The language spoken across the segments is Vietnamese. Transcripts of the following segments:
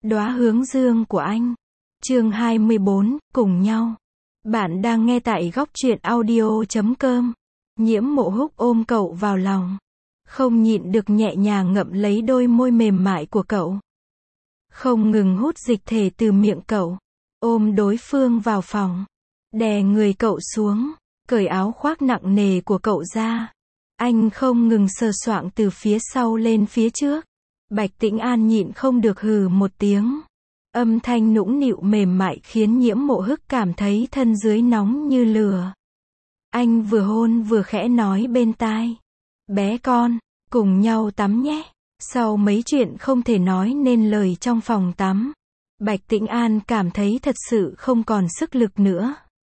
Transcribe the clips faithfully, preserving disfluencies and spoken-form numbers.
Đóa hướng dương của anh. Chương hai mươi bốn, cùng nhau. Bạn đang nghe tại góc truyện audio chấm com. Nhiễm Mộ Húc ôm cậu vào lòng, không nhịn được nhẹ nhàng ngậm lấy đôi môi mềm mại của cậu, không ngừng hút dịch thể từ miệng cậu, ôm đối phương vào phòng, đè người cậu xuống, cởi áo khoác nặng nề của cậu ra. Anh không ngừng sờ soạng từ phía sau lên phía trước. Bạch Tĩnh An nhịn không được hừ một tiếng. Âm thanh nũng nịu mềm mại khiến Nhiễm Mộ Hức cảm thấy thân dưới nóng như lửa. Anh vừa hôn vừa khẽ nói bên tai. Bé con, cùng nhau tắm nhé. Sau mấy chuyện không thể nói nên lời trong phòng tắm, Bạch Tĩnh An cảm thấy thật sự không còn sức lực nữa.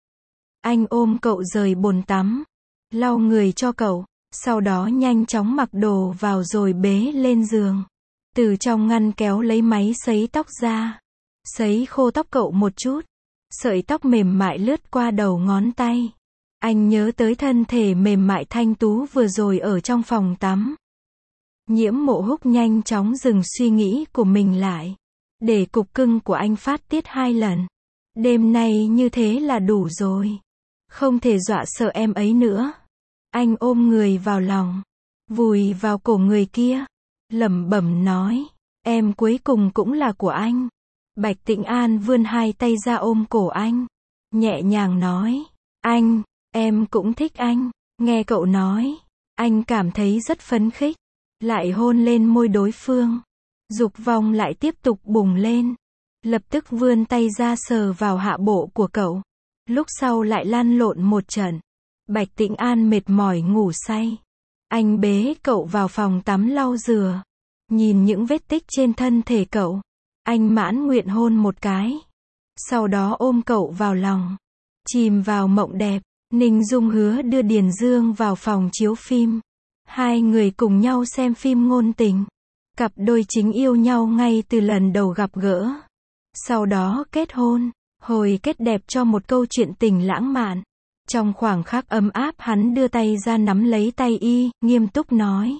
Anh ôm cậu rời bồn tắm, lau người cho cậu, sau đó nhanh chóng mặc đồ vào rồi bế lên giường. Từ trong ngăn kéo lấy máy sấy tóc ra, sấy khô tóc cậu một chút. Sợi tóc mềm mại lướt qua đầu ngón tay. Anh nhớ tới thân thể mềm mại thanh tú vừa rồi ở trong phòng tắm. Nhiễm Mộ Húc nhanh chóng dừng suy nghĩ của mình lại, để cục cưng của anh phát tiết hai lần. Đêm nay như thế là đủ rồi, không thể dọa sợ em ấy nữa. Anh ôm người vào lòng, vùi vào cổ người kia, lẩm bẩm nói, em cuối cùng cũng là của anh. Bạch Tĩnh An vươn hai tay ra ôm cổ anh, nhẹ nhàng nói, anh, em cũng thích anh. Nghe cậu nói, anh cảm thấy rất phấn khích, lại hôn lên môi đối phương. Dục vọng lại tiếp tục bùng lên, lập tức vươn tay ra sờ vào hạ bộ của cậu. Lúc sau lại lăn lộn một trận. Bạch Tĩnh An mệt mỏi ngủ say. Anh bế cậu vào phòng tắm lau rửa, nhìn những vết tích trên thân thể cậu. Anh mãn nguyện hôn một cái, sau đó ôm cậu vào lòng, chìm vào mộng đẹp. Ninh Dung hứa đưa Điền Dương vào phòng chiếu phim. Hai người cùng nhau xem phim ngôn tình. Cặp đôi chính yêu nhau ngay từ lần đầu gặp gỡ, sau đó kết hôn, hồi kết đẹp cho một câu chuyện tình lãng mạn. Trong khoảnh khắc ấm áp hắn đưa tay ra nắm lấy tay y, nghiêm túc nói.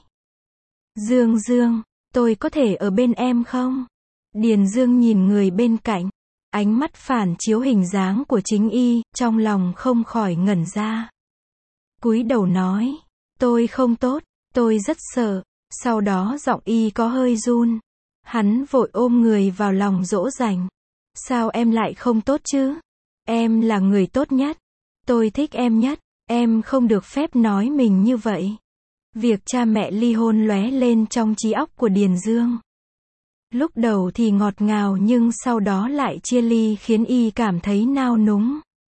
Dương Dương, tôi có thể ở bên em không? Điền Dương nhìn người bên cạnh, ánh mắt phản chiếu hình dáng của chính y, trong lòng không khỏi ngẩn ra. Cúi đầu nói, tôi không tốt, tôi rất sợ. Sau đó giọng y có hơi run. Hắn vội ôm người vào lòng dỗ dành. Sao em lại không tốt chứ? Em là người tốt nhất. Tôi thích em nhất. Em không được phép nói mình như vậy. Việc cha mẹ ly hôn lóe lên trong trí óc của Điền Dương. Lúc đầu thì ngọt ngào nhưng sau đó lại chia ly khiến y cảm thấy nao núng.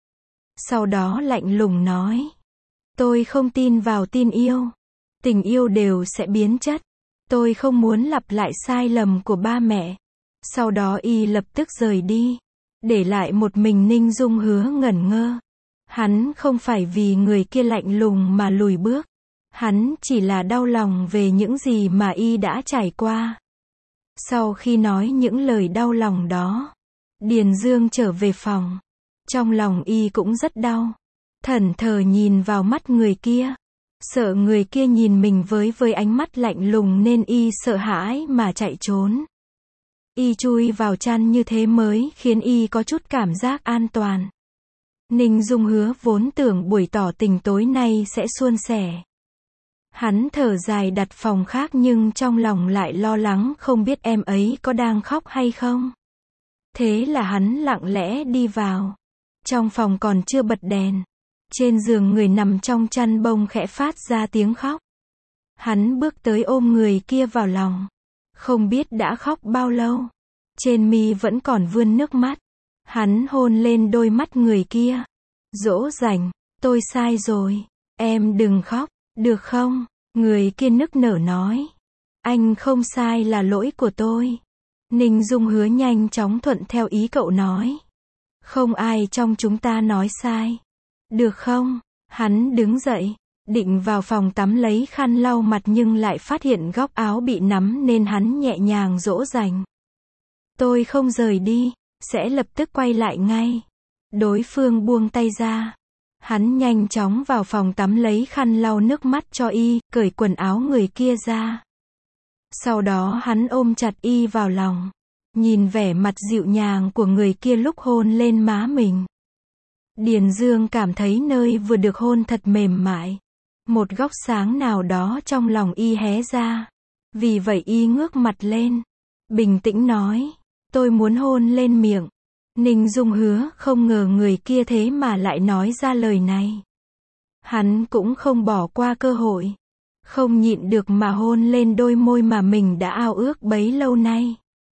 Sau đó lạnh lùng nói. Tôi không tin vào tin yêu. Tình yêu đều sẽ biến chất. Tôi không muốn lặp lại sai lầm của ba mẹ. Sau đó y lập tức rời đi, để lại một mình Ninh Dung hứa ngẩn ngơ. Hắn không phải vì người kia lạnh lùng mà lùi bước. Hắn chỉ là đau lòng về những gì mà y đã trải qua. Sau khi nói những lời đau lòng đó, Điền Dương trở về phòng. Trong lòng y cũng rất đau. Thẫn thờ nhìn vào mắt người kia. Sợ người kia nhìn mình với với ánh mắt lạnh lùng nên y sợ hãi mà chạy trốn. Y chui vào chăn như thế mới khiến y có chút cảm giác an toàn. Ninh Dung hứa vốn tưởng buổi tỏ tình tối nay sẽ suôn sẻ. Hắn thở dài đặt phòng khác nhưng trong lòng lại lo lắng không biết em ấy có đang khóc hay không. Thế là hắn lặng lẽ đi vào. Trong phòng còn chưa bật đèn. Trên giường người nằm trong chăn bông khẽ phát ra tiếng khóc. Hắn bước tới ôm người kia vào lòng. Không biết đã khóc bao lâu. Trên mi vẫn còn vươn nước mắt. Hắn hôn lên đôi mắt người kia. Dỗ dành, tôi sai rồi. Em đừng khóc, được không? Người kia nức nở nói. Anh không sai là lỗi của tôi. Ninh Dung hứa nhanh chóng thuận theo ý cậu nói. Không ai trong chúng ta nói sai. Được không? Hắn đứng dậy, định vào phòng tắm lấy khăn lau mặt nhưng lại phát hiện góc áo bị nắm nên hắn nhẹ nhàng dỗ dành. Tôi không rời đi, sẽ lập tức quay lại ngay. Đối phương buông tay ra. Hắn nhanh chóng vào phòng tắm lấy khăn lau nước mắt cho y, cởi quần áo người kia ra. Sau đó hắn ôm chặt y vào lòng, nhìn vẻ mặt dịu nhàng của người kia lúc hôn lên má mình. Điền Dương cảm thấy nơi vừa được hôn thật mềm mại. Một góc sáng nào đó trong lòng y hé ra. Vì vậy y ngước mặt lên. Bình tĩnh nói. Tôi muốn hôn lên miệng. Ninh Dung Hứa không ngờ người kia thế mà lại nói ra lời này. Hắn cũng không bỏ qua cơ hội. Không nhịn được mà hôn lên đôi môi mà mình đã ao ước bấy lâu nay.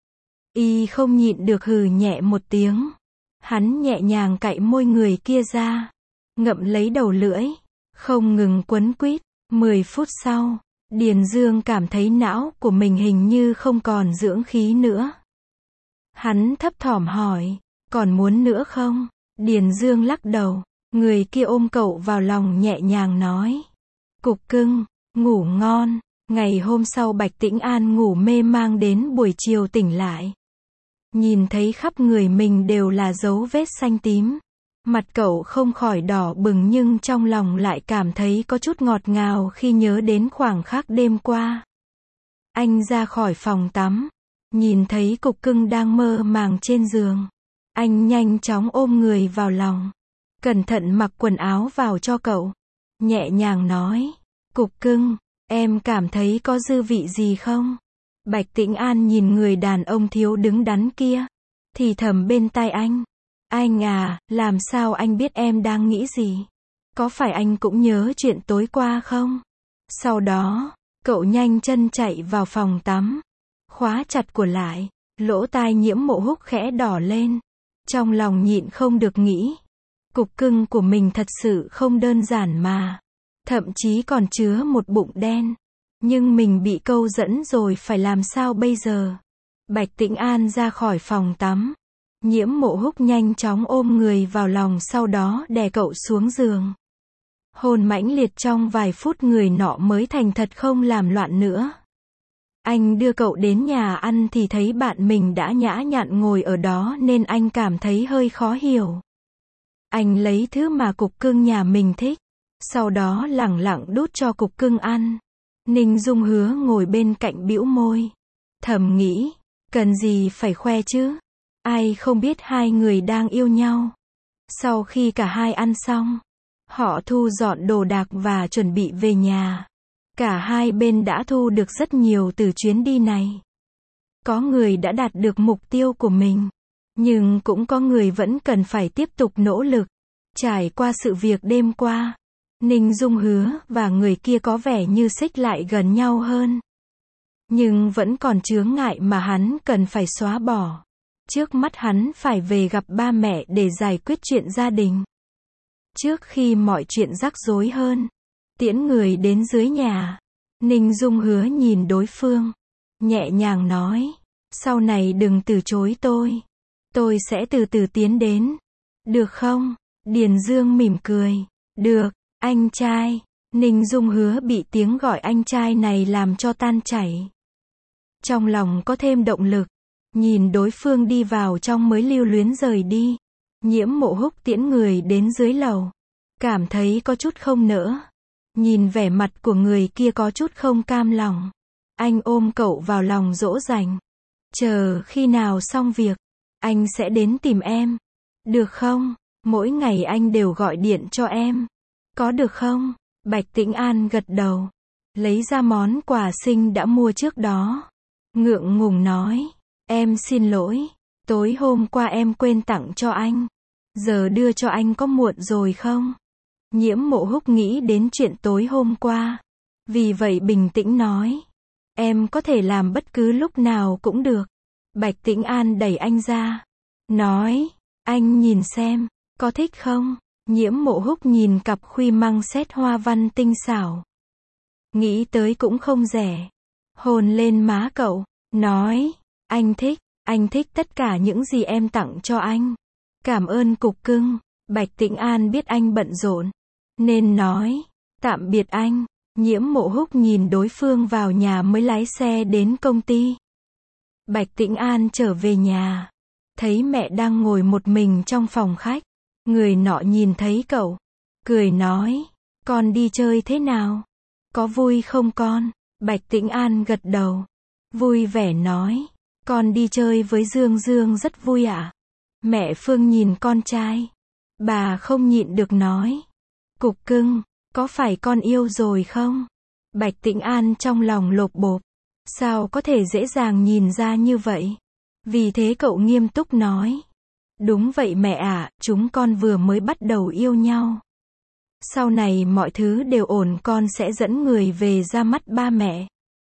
Y không nhịn được hừ nhẹ một tiếng. Hắn nhẹ nhàng cạy môi người kia ra. Ngậm lấy đầu lưỡi. Không ngừng quấn quýt. Mười phút sau, Điền Dương cảm thấy não của mình hình như không còn dưỡng khí nữa. Hắn thấp thỏm hỏi. Còn muốn nữa không? Điền Dương lắc đầu. Người kia ôm cậu vào lòng nhẹ nhàng nói. Cục cưng, ngủ ngon. Ngày hôm sau Bạch Tĩnh An ngủ mê mang đến buổi chiều tỉnh lại. Nhìn thấy khắp người mình đều là dấu vết xanh tím. Mặt cậu không khỏi đỏ bừng nhưng trong lòng lại cảm thấy có chút ngọt ngào khi nhớ đến khoảnh khắc đêm qua. Anh ra khỏi phòng tắm. Nhìn thấy cục cưng đang mơ màng trên giường. Anh nhanh chóng ôm người vào lòng. Cẩn thận mặc quần áo vào cho cậu. Nhẹ nhàng nói. Cục cưng, em cảm thấy có dư vị gì không? Bạch Tĩnh An nhìn người đàn ông thiếu đứng đắn kia. Thì thầm bên tai anh. Anh à, làm sao anh biết em đang nghĩ gì? Có phải anh cũng nhớ chuyện tối qua không? Sau đó, cậu nhanh chân chạy vào phòng tắm. Khóa chặt cửa lại. Lỗ tai Nhiễm Mộ Húc khẽ đỏ lên. Trong lòng nhịn không được nghĩ. Cục cưng của mình thật sự không đơn giản mà. Thậm chí còn chứa một bụng đen. Nhưng mình bị câu dẫn rồi phải làm sao bây giờ? Bạch Tĩnh An ra khỏi phòng tắm. Nhiễm Mộ Húc nhanh chóng ôm người vào lòng sau đó đè cậu xuống giường. Hôn mãnh liệt trong vài phút người nọ mới thành thật không làm loạn nữa. Anh đưa cậu đến nhà ăn thì thấy bạn mình đã nhã nhặn ngồi ở đó nên anh cảm thấy hơi khó hiểu. Anh lấy thứ mà cục cưng nhà mình thích. Sau đó lẳng lặng đút cho cục cưng ăn. Ninh Dung Hứa ngồi bên cạnh bĩu môi. Thầm nghĩ, cần gì phải khoe chứ? Ai không biết hai người đang yêu nhau. Sau khi cả hai ăn xong, họ thu dọn đồ đạc và chuẩn bị về nhà. Cả hai bên đã thu được rất nhiều từ chuyến đi này. Có người đã đạt được mục tiêu của mình. Nhưng cũng có người vẫn cần phải tiếp tục nỗ lực. Trải qua sự việc đêm qua, Ninh Dung Hứa và người kia có vẻ như xích lại gần nhau hơn. Nhưng vẫn còn chướng ngại mà hắn cần phải xóa bỏ. Trước mắt hắn phải về gặp ba mẹ để giải quyết chuyện gia đình. Trước khi mọi chuyện rắc rối hơn, tiễn người đến dưới nhà, Ninh Dung Hứa nhìn đối phương, nhẹ nhàng nói, sau này đừng từ chối tôi. Tôi sẽ từ từ tiến đến. Được không? Điền Dương mỉm cười. Được, anh trai. Ninh Dung Hứa bị tiếng gọi anh trai này làm cho tan chảy. Trong lòng có thêm động lực. Nhìn đối phương đi vào trong mới lưu luyến rời đi. Nhiễm Mộ Húc tiễn người đến dưới lầu. Cảm thấy có chút không nỡ. Nhìn vẻ mặt của người kia có chút không cam lòng. Anh ôm cậu vào lòng dỗ dành. Chờ khi nào xong việc, anh sẽ đến tìm em. Được không? Mỗi ngày anh đều gọi điện cho em. Có được không? Bạch Tĩnh An gật đầu. Lấy ra món quà sinh đã mua trước đó. Ngượng ngùng nói. Em xin lỗi. Tối hôm qua em quên tặng cho anh. Giờ đưa cho anh có muộn rồi không? Nhiễm Mộ Húc nghĩ đến chuyện tối hôm qua. Vì vậy bình tĩnh nói. Em có thể làm bất cứ lúc nào cũng được. Bạch Tĩnh An đẩy anh ra. Nói. Anh nhìn xem. Có thích không? Nhiễm Mộ Húc nhìn cặp khuy măng xét hoa văn tinh xảo. Nghĩ tới cũng không rẻ. Hôn lên má cậu. Nói. Anh thích. Anh thích tất cả những gì em tặng cho anh. Cảm ơn cục cưng. Bạch Tĩnh An biết anh bận rộn. Nên nói. Tạm biệt anh. Nhiễm Mộ Húc nhìn đối phương vào nhà mới lái xe đến công ty. Bạch Tĩnh An trở về nhà. Thấy mẹ đang ngồi một mình trong phòng khách. Người nọ nhìn thấy cậu. Cười nói. Con đi chơi thế nào? Có vui không con? Bạch Tĩnh An gật đầu. Vui vẻ nói. Con đi chơi với Dương Dương rất vui ạ. À? Mẹ Phương nhìn con trai. Bà không nhịn được nói. Cục cưng, có phải con yêu rồi không? Bạch Tĩnh An trong lòng lột bột. Sao có thể dễ dàng nhìn ra như vậy? Vì thế cậu nghiêm túc nói. Đúng vậy mẹ ạ, à, chúng con vừa mới bắt đầu yêu nhau. Sau này mọi thứ đều ổn, con sẽ dẫn người về ra mắt ba mẹ.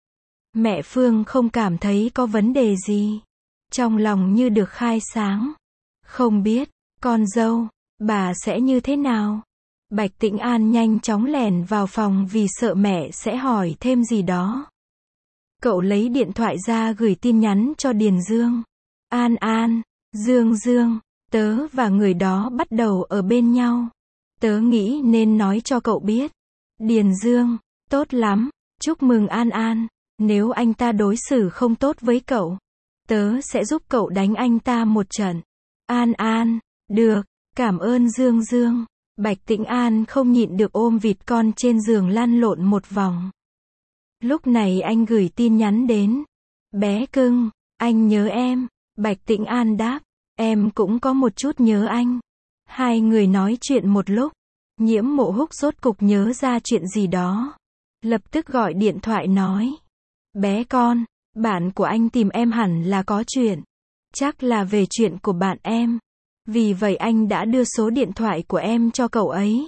Mẹ Phương không cảm thấy có vấn đề gì. Trong lòng như được khai sáng. Không biết, con dâu, bà sẽ như thế nào? Bạch Tĩnh An nhanh chóng lèn vào phòng vì sợ mẹ sẽ hỏi thêm gì đó. Cậu lấy điện thoại ra gửi tin nhắn cho Điền Dương. An An, Dương Dương, tớ và người đó bắt đầu ở bên nhau. Tớ nghĩ nên nói cho cậu biết. Điền Dương, tốt lắm, chúc mừng An An. Nếu anh ta đối xử không tốt với cậu, tớ sẽ giúp cậu đánh anh ta một trận. An An, được, cảm ơn Dương Dương. Bạch Tĩnh An không nhịn được ôm vịt con trên giường lăn lộn một vòng. Lúc này anh gửi tin nhắn đến. Bé cưng, anh nhớ em. Bạch Tĩnh An đáp, em cũng có một chút nhớ anh. Hai người nói chuyện một lúc. Nhiễm Mộ Húc rốt cục nhớ ra chuyện gì đó. Lập tức gọi điện thoại nói. Bé con, bạn của anh tìm em hẳn là có chuyện. Chắc là về chuyện của bạn em. Vì vậy anh đã đưa số điện thoại của em cho cậu ấy.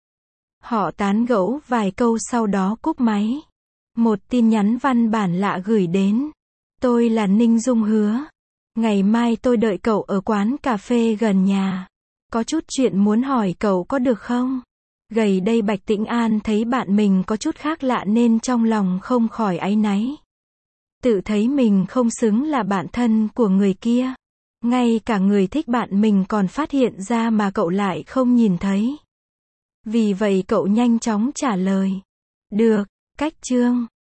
Họ tán gẫu vài câu sau đó cúp máy. Một tin nhắn văn bản lạ gửi đến. Tôi là Ninh Dung Hứa. Ngày mai tôi đợi cậu ở quán cà phê gần nhà. Có chút chuyện muốn hỏi cậu có được không? Gầy đây Bạch Tĩnh An thấy bạn mình có chút khác lạ nên trong lòng không khỏi áy náy. Tự thấy mình không xứng là bạn thân của người kia. Ngay cả người thích bạn mình còn phát hiện ra mà cậu lại không nhìn thấy. Vì vậy cậu nhanh chóng trả lời. Được, cách chương.